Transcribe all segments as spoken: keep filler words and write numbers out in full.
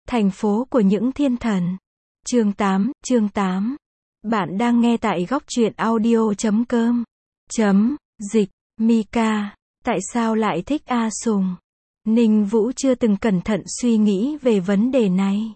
Thành phố của những thiên thần. Chương tám, chương tám. Bạn đang nghe tại góc truyện audio chấm com. Chấm, dịch, Mika. Tại sao lại thích A Sùng? Ninh Vũ chưa từng cẩn thận suy nghĩ về vấn đề này.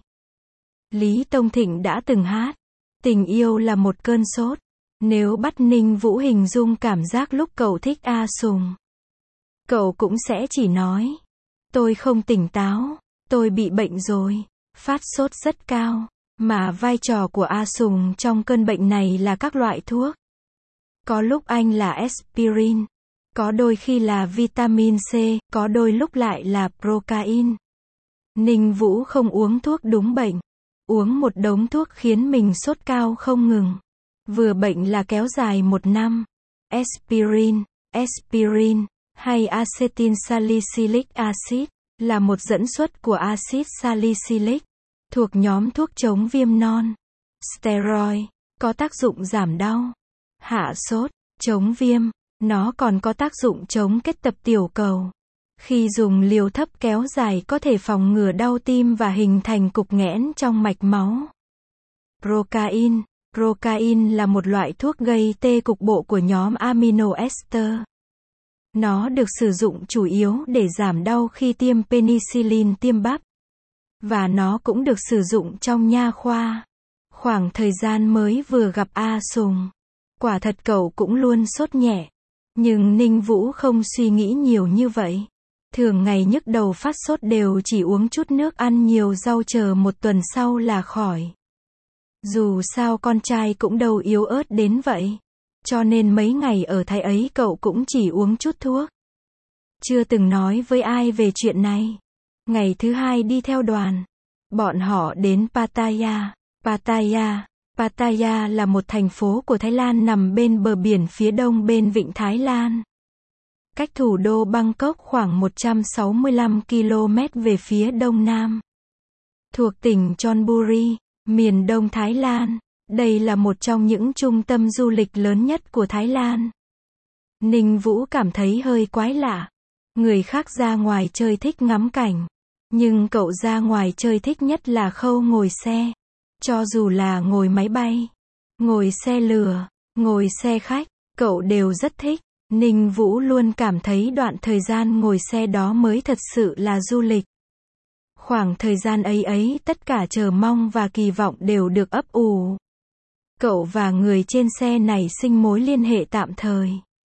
Lý Tông Thịnh đã từng hát, tình yêu là một cơn sốt. Nếu bắt Ninh Vũ hình dung cảm giác lúc cậu thích A Sùng, cậu cũng sẽ chỉ nói, tôi không tỉnh táo, tôi bị bệnh rồi, phát sốt rất cao. Mà vai trò của A Sùng trong cơn bệnh này là các loại thuốc. Có lúc anh là aspirin, có đôi khi là vitamin C, có đôi lúc lại là procaine. Ninh Vũ không uống thuốc đúng bệnh, uống một đống thuốc khiến mình sốt cao không ngừng. Vừa bệnh là kéo dài một năm. Aspirin, aspirin, hay acetylsalicylic acid, là một dẫn xuất của axit salicylic, thuộc nhóm thuốc chống viêm non. Steroid, có tác dụng giảm đau, hạ sốt, chống viêm. Nó còn có tác dụng chống kết tập tiểu cầu. Khi dùng liều thấp kéo dài có thể phòng ngừa đau tim và hình thành cục nghẽn trong mạch máu. Procaine, procaine là một loại thuốc gây tê cục bộ của nhóm amino ester. Nó được sử dụng chủ yếu để giảm đau khi tiêm penicillin tiêm bắp. Và nó cũng được sử dụng trong nha khoa. Khoảng thời gian mới vừa gặp A Sùng, quả thật cậu cũng luôn sốt nhẹ. Nhưng Ninh Vũ không suy nghĩ nhiều như vậy. Thường ngày nhức đầu phát sốt đều chỉ uống chút nước, ăn nhiều rau, chờ một tuần sau là khỏi. Dù sao con trai cũng đâu yếu ớt đến vậy. Cho nên mấy ngày ở Thái ấy cậu cũng chỉ uống chút thuốc. Chưa từng nói với ai về chuyện này. Ngày thứ hai đi theo đoàn, bọn họ đến Pattaya. Pattaya, Pattaya là một thành phố của Thái Lan nằm bên bờ biển phía đông bên vịnh Thái Lan. Cách thủ đô Bangkok khoảng một trăm sáu mươi lăm ki lô mét về phía đông nam. Thuộc tỉnh Chonburi, miền đông Thái Lan. Đây là một trong những trung tâm du lịch lớn nhất của Thái Lan. Ninh Vũ cảm thấy hơi quái lạ. Người khác ra ngoài chơi thích ngắm cảnh. Nhưng cậu ra ngoài chơi thích nhất là khâu ngồi xe. Cho dù là ngồi máy bay, ngồi xe lửa, ngồi xe khách, cậu đều rất thích. Ninh Vũ luôn cảm thấy đoạn thời gian ngồi xe đó mới thật sự là du lịch. Khoảng thời gian ấy ấy tất cả chờ mong và kỳ vọng đều được ấp ủ. Cậu và người trên xe này sinh mối liên hệ tạm thời.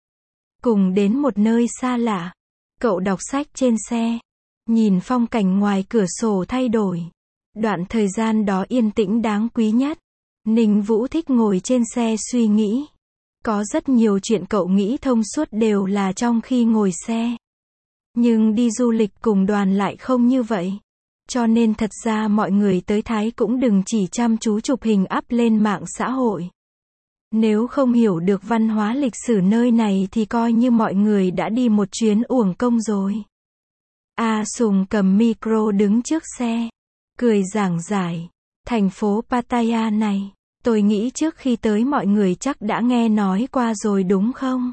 Cùng đến một nơi xa lạ. Cậu đọc sách trên xe. Nhìn phong cảnh ngoài cửa sổ thay đổi. Đoạn thời gian đó yên tĩnh đáng quý nhất. Ninh Vũ thích ngồi trên xe suy nghĩ. Có rất nhiều chuyện cậu nghĩ thông suốt đều là trong khi ngồi xe. Nhưng đi du lịch cùng đoàn lại không như vậy. Cho nên thật ra mọi người tới Thái cũng đừng chỉ chăm chú chụp hình up lên mạng xã hội. Nếu không hiểu được văn hóa lịch sử nơi này thì coi như mọi người đã đi một chuyến uổng công rồi. A Sùng cầm micro đứng trước xe, cười giảng giải. Thành phố Pattaya này, tôi nghĩ trước khi tới mọi người chắc đã nghe nói qua rồi đúng không?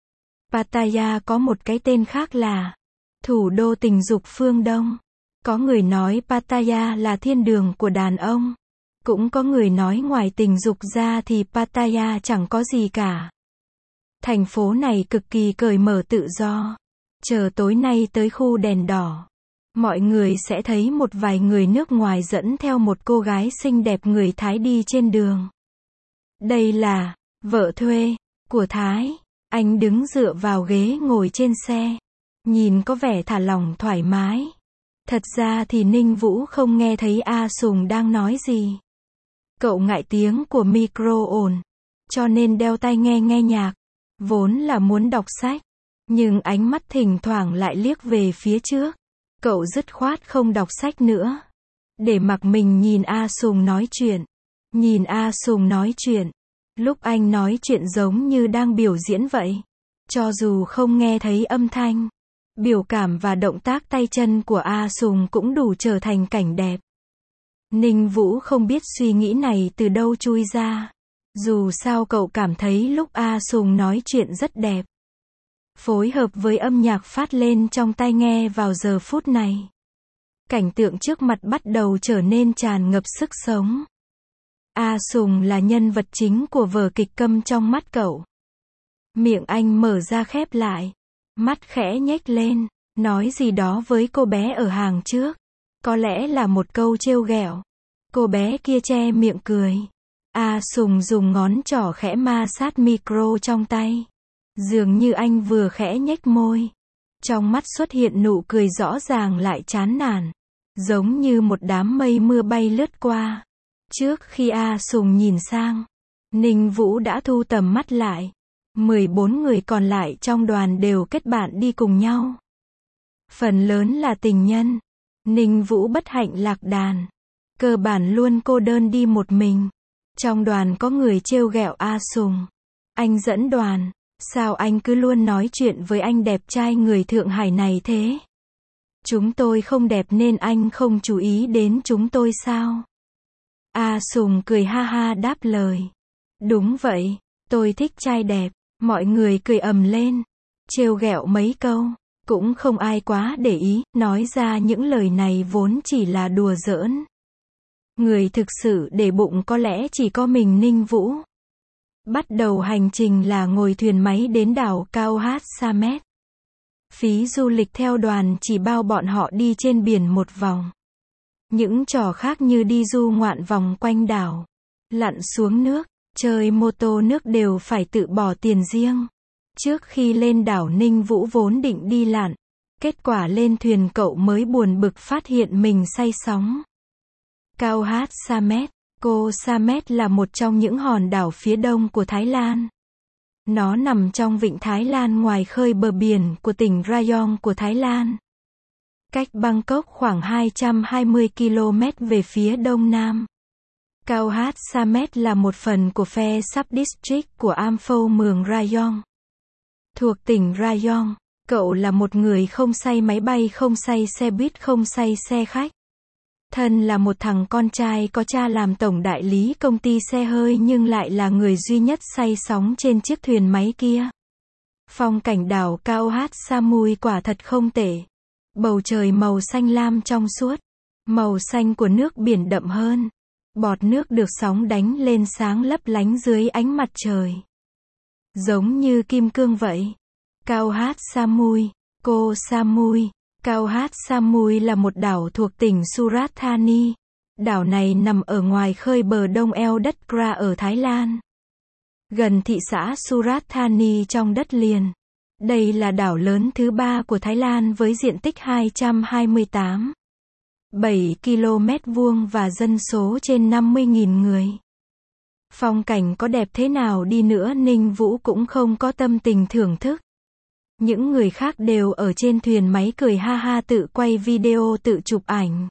Pattaya có một cái tên khác là thủ đô tình dục phương Đông. Có người nói Pattaya là thiên đường của đàn ông. Cũng có người nói ngoài tình dục ra thì Pattaya chẳng có gì cả. Thành phố này cực kỳ cởi mở tự do. Chờ tối nay tới khu đèn đỏ, mọi người sẽ thấy một vài người nước ngoài dẫn theo một cô gái xinh đẹp người Thái đi trên đường. Đây là vợ thuê của Thái. Anh đứng dựa vào ghế ngồi trên xe, nhìn có vẻ thả lỏng thoải mái. Thật ra thì Ninh Vũ không nghe thấy A Sùng đang nói gì. Cậu ngại tiếng của micro ồn, cho nên đeo tai nghe nghe nhạc. Vốn là muốn đọc sách, nhưng ánh mắt thỉnh thoảng lại liếc về phía trước. Cậu dứt khoát không đọc sách nữa, để mặc mình nhìn A Sùng nói chuyện. Nhìn A Sùng nói chuyện. Lúc anh nói chuyện giống như đang biểu diễn vậy. Cho dù không nghe thấy âm thanh, biểu cảm và động tác tay chân của A Sùng cũng đủ trở thành cảnh đẹp. Ninh Vũ không biết suy nghĩ này từ đâu chui ra. Dù sao cậu cảm thấy lúc A Sùng nói chuyện rất đẹp. Phối hợp với âm nhạc phát lên trong tai nghe vào giờ phút này. cảnh tượng trước mặt bắt đầu trở nên tràn ngập sức sống. A Sùng là nhân vật chính của vở kịch Câm trong mắt cậu. Miệng anh mở ra khép lại, mắt khẽ nhếch lên, nói gì đó với cô bé ở hàng trước. Có lẽ là một câu trêu ghẹo. Cô bé kia che miệng cười. A Sùng dùng ngón trỏ khẽ ma sát micro trong tay. Dường như anh vừa khẽ nhếch môi. Trong mắt xuất hiện nụ cười rõ ràng lại chán nản. Giống như một đám mây mưa bay lướt qua. Trước khi A Sùng nhìn sang, Ninh Vũ đã thu tầm mắt lại. mười bốn người còn lại trong đoàn đều kết bạn đi cùng nhau. Phần lớn là tình nhân. Ninh Vũ bất hạnh lạc đàn. Cơ bản luôn cô đơn đi một mình. Trong đoàn có người trêu ghẹo A Sùng. Anh dẫn đoàn. Sao anh cứ luôn nói chuyện với anh đẹp trai người Thượng Hải này thế? Chúng tôi không đẹp nên anh không chú ý đến chúng tôi sao? A Sùng cười ha ha đáp lời. Đúng vậy, tôi thích trai đẹp. Mọi người cười ầm lên. Trêu ghẹo mấy câu. Cũng không ai quá để ý, nói ra những lời này vốn chỉ là đùa giỡn. Người thực sự để bụng có lẽ chỉ có mình Ninh Vũ. Bắt đầu hành trình là ngồi thuyền máy đến đảo Cao Hát Samet. Phí du lịch theo đoàn chỉ bao bọn họ đi trên biển một vòng. Những trò khác như đi du ngoạn vòng quanh đảo, lặn xuống nước, chơi mô tô nước đều phải tự bỏ tiền riêng. Trước khi lên đảo Ninh Vũ vốn định đi lặn. Kết quả lên thuyền cậu mới buồn bực phát hiện mình say sóng. Cao Hát Samet. Koh Samet là một trong những hòn đảo phía đông của Thái Lan. Nó nằm trong vịnh Thái Lan ngoài khơi bờ biển của tỉnh Rayong của Thái Lan. Cách Bangkok khoảng hai trăm hai mươi ki lô mét về phía đông nam. Cao Hát Samet là một phần của phe Subdistrict của Amphoe Mường Rayong. Thuộc tỉnh Rayong, cậu là một người không say máy bay, không say xe buýt, không say xe khách. Thân là một thằng con trai có cha làm tổng đại lý công ty xe hơi nhưng lại là người duy nhất say sóng trên chiếc thuyền máy kia. Phong cảnh đảo Cao Hát Samui quả thật không tệ. Bầu trời màu xanh lam trong suốt. Màu xanh của nước biển đậm hơn. Bọt nước được sóng đánh lên sáng lấp lánh dưới ánh mặt trời. Giống như kim cương vậy. Cao Hát Samui, Koh Samui. Cao Hát Samui là một đảo thuộc tỉnh Surat Thani. Đảo này nằm ở ngoài khơi bờ đông eo đất Kra ở Thái Lan. Gần thị xã Surat Thani trong đất liền. Đây là đảo lớn thứ ba của Thái Lan với diện tích hai trăm hai mươi tám phẩy bảy ki lô mét vuông và dân số trên năm mươi nghìn người. Phong cảnh có đẹp thế nào đi nữa Ninh Vũ cũng không có tâm tình thưởng thức. Những người khác đều ở trên thuyền máy cười ha ha tự quay video tự chụp ảnh.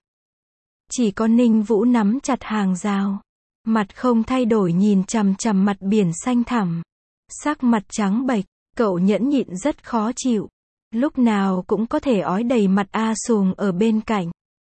Chỉ có Ninh Vũ nắm chặt hàng rào. Mặt không thay đổi nhìn chằm chằm mặt biển xanh thẳm. Sắc mặt trắng bệch, cậu nhẫn nhịn rất khó chịu. Lúc nào cũng có thể ói đầy mặt A Sùng ở bên cạnh.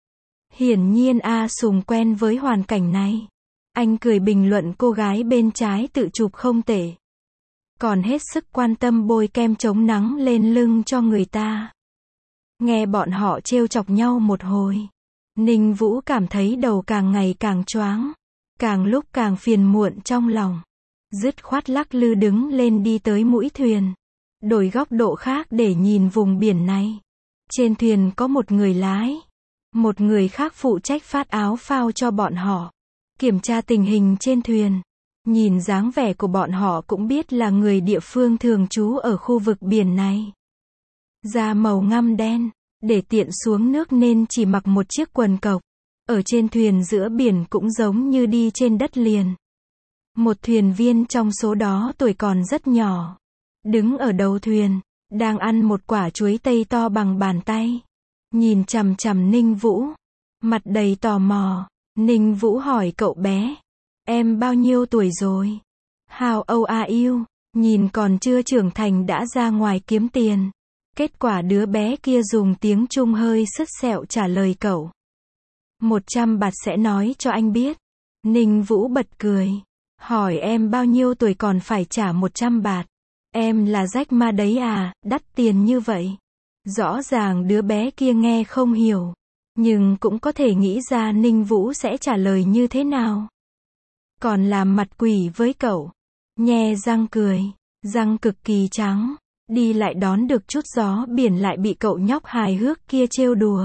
Hiển nhiên A Sùng quen với hoàn cảnh này. Anh cười bình luận cô gái bên trái tự chụp không tệ. Còn hết sức quan tâm bôi kem chống nắng lên lưng cho người ta. Nghe bọn họ trêu chọc nhau một hồi. Ninh Vũ cảm thấy đầu càng ngày càng choáng. Càng lúc càng phiền muộn trong lòng. Dứt khoát lắc lư đứng lên đi tới mũi thuyền. Đổi góc độ khác để nhìn vùng biển này. Trên thuyền có một người lái. Một người khác phụ trách phát áo phao cho bọn họ. Kiểm tra tình hình trên thuyền. Nhìn dáng vẻ của bọn họ cũng biết là người địa phương thường trú ở khu vực biển này. Da màu ngăm đen, để tiện xuống nước nên chỉ mặc một chiếc quần cộc. Ở trên thuyền giữa biển cũng giống như đi trên đất liền. Một thuyền viên trong số đó tuổi còn rất nhỏ. Đứng ở đầu thuyền, đang ăn một quả chuối tây to bằng bàn tay. Nhìn chằm chằm Ninh Vũ. Mặt đầy tò mò. Ninh Vũ hỏi cậu bé. Em bao nhiêu tuổi rồi? How old are you? Nhìn còn chưa trưởng thành đã ra ngoài kiếm tiền. Kết quả đứa bé kia dùng tiếng Trung hơi sứt sẹo trả lời cậu. Một trăm bạt sẽ nói cho anh biết. Ninh Vũ bật cười. Hỏi em bao nhiêu tuổi còn phải trả một trăm bạt. Em là Jack Ma đấy à, đắt tiền như vậy. Rõ ràng đứa bé kia nghe không hiểu. Nhưng cũng có thể nghĩ ra Ninh Vũ sẽ trả lời như thế nào. Còn làm mặt quỷ với cậu. Nhe răng cười. Răng cực kỳ trắng. Đi lại đón được chút gió biển lại bị cậu nhóc hài hước kia trêu đùa.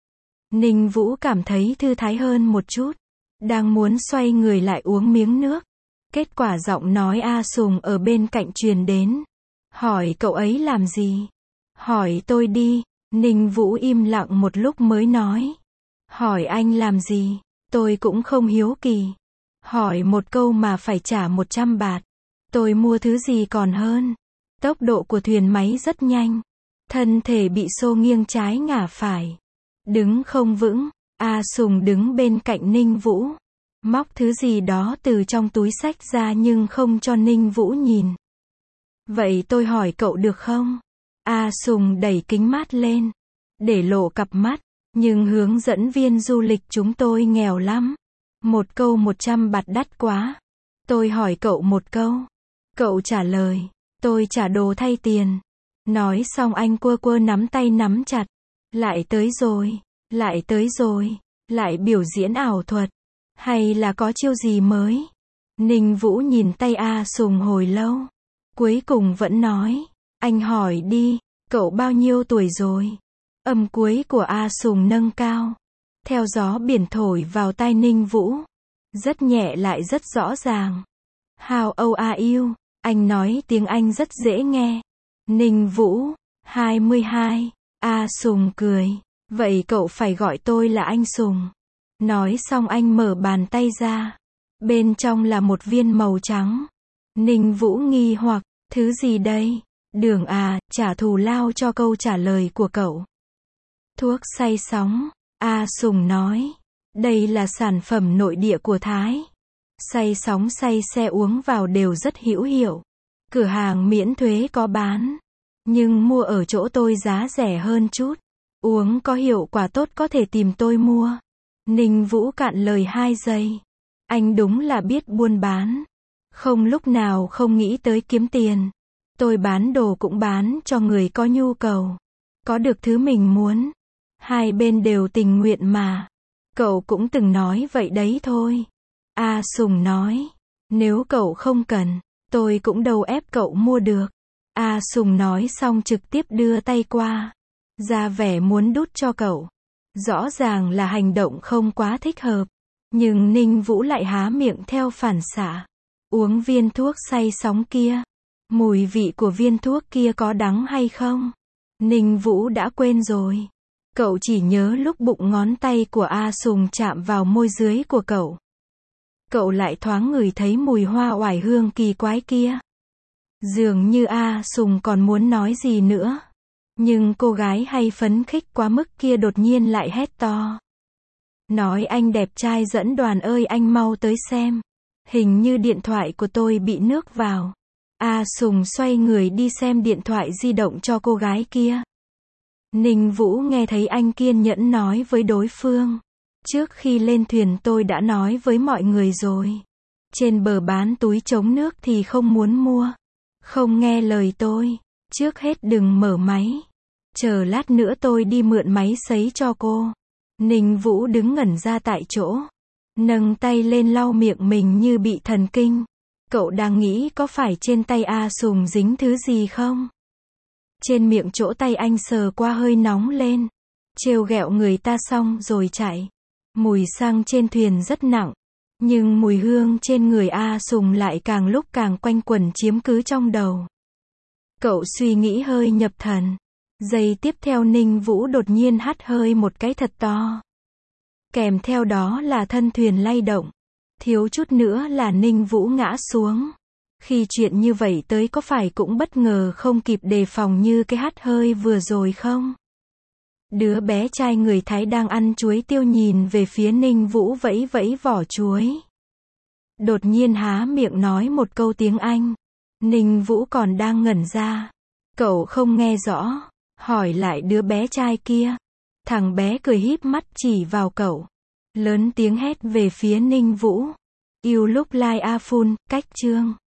Ninh Vũ cảm thấy thư thái hơn một chút. Đang muốn xoay người lại uống miếng nước. Kết quả giọng nói A Sùng ở bên cạnh truyền đến. Hỏi cậu ấy làm gì? Hỏi tôi đi. Ninh Vũ im lặng một lúc mới nói. Hỏi anh làm gì? Tôi cũng không hiếu kỳ. Hỏi một câu mà phải trả một trăm bạt. Tôi mua thứ gì còn hơn. Tốc độ của thuyền máy rất nhanh. Thân thể bị xô nghiêng trái ngả phải. Đứng không vững. A Sùng đứng bên cạnh Ninh Vũ. Móc thứ gì đó từ trong túi xách ra nhưng không cho Ninh Vũ nhìn. Vậy tôi hỏi cậu được không? A Sùng đẩy kính mát lên. Để lộ cặp mắt. Nhưng hướng dẫn viên du lịch chúng tôi nghèo lắm. Một câu một trăm bạt đắt quá. Tôi hỏi cậu một câu. Cậu trả lời. Tôi trả đồ thay tiền. Nói xong anh quơ quơ nắm tay nắm chặt. Lại tới rồi. Lại tới rồi. Lại biểu diễn ảo thuật. Hay là có chiêu gì mới? Ninh Vũ nhìn tay A Sùng hồi lâu. Cuối cùng vẫn nói. Anh hỏi đi. Cậu bao nhiêu tuổi rồi? Âm cuối của A Sùng nâng cao. Theo gió biển thổi vào tai Ninh Vũ. Rất nhẹ lại rất rõ ràng. How old are you? Anh nói tiếng Anh rất dễ nghe. Ninh Vũ. hai mươi hai. A Sùng cười. Vậy cậu phải gọi tôi là anh Sùng. Nói xong anh mở bàn tay ra. Bên trong là một viên màu trắng. Ninh Vũ nghi hoặc. Thứ gì đây? Đường à, trả thù lao cho câu trả lời của cậu. Thuốc say sóng. A Sùng nói. Đây là sản phẩm nội địa của Thái. Say sóng say xe uống vào đều rất hữu hiệu. Cửa hàng miễn thuế có bán. Nhưng mua ở chỗ tôi giá rẻ hơn chút. Uống có hiệu quả tốt có thể tìm tôi mua. Ninh Vũ cạn lời hai giây. Anh đúng là biết buôn bán. Không lúc nào không nghĩ tới kiếm tiền. Tôi bán đồ cũng bán cho người có nhu cầu. Có được thứ mình muốn. Hai bên đều tình nguyện mà. Cậu cũng từng nói vậy đấy thôi. A Sùng nói. Nếu cậu không cần, tôi cũng đâu ép cậu mua được. A Sùng nói xong trực tiếp đưa tay qua. Ra vẻ muốn đút cho cậu. Rõ ràng là hành động không quá thích hợp. Nhưng Ninh Vũ lại há miệng theo phản xạ. Uống viên thuốc say sóng kia. Mùi vị của viên thuốc kia có đắng hay không? Ninh Vũ đã quên rồi. Cậu chỉ nhớ lúc bụng ngón tay của A Sùng chạm vào môi dưới của cậu. Cậu lại thoáng ngửi thấy mùi hoa oải hương kỳ quái kia. Dường như A Sùng còn muốn nói gì nữa. Nhưng cô gái hay phấn khích quá mức kia đột nhiên lại hét to. Nói anh đẹp trai dẫn đoàn ơi anh mau tới xem. Hình như điện thoại của tôi bị nước vào. A Sùng xoay người đi xem điện thoại di động cho cô gái kia. Ninh Vũ nghe thấy anh kiên nhẫn nói với đối phương. Trước khi lên thuyền tôi đã nói với mọi người rồi. Trên bờ bán túi chống nước thì không muốn mua. Không nghe lời tôi. Trước hết đừng mở máy. Chờ lát nữa tôi đi mượn máy sấy cho cô. Ninh Vũ đứng ngẩn ra tại chỗ. Nâng tay lên lau miệng mình như bị thần kinh. Cậu đang nghĩ có phải trên tay A Sùng dính thứ gì không? Trên miệng chỗ tay anh sờ qua hơi nóng lên. Trêu ghẹo người ta xong rồi chạy. Mùi xăng trên thuyền rất nặng. Nhưng mùi hương trên người A Sùng lại càng lúc càng quanh quẩn chiếm cứ trong đầu. Cậu suy nghĩ hơi nhập thần. Giây tiếp theo Ninh Vũ đột nhiên hắt hơi một cái thật to. Kèm theo đó là thân thuyền lay động. Thiếu chút nữa là Ninh Vũ ngã xuống. Khi chuyện như vậy tới có phải cũng bất ngờ không kịp đề phòng như cái hắt hơi vừa rồi không? Đứa bé trai người Thái đang ăn chuối tiêu nhìn về phía Ninh Vũ vẫy vẫy vỏ chuối. Đột nhiên há miệng nói một câu tiếng Anh. Ninh Vũ còn đang ngẩn ra. Cậu không nghe rõ. Hỏi lại đứa bé trai kia. Thằng bé cười híp mắt chỉ vào cậu. Lớn tiếng hét về phía Ninh Vũ. You look like a fool, cách chương.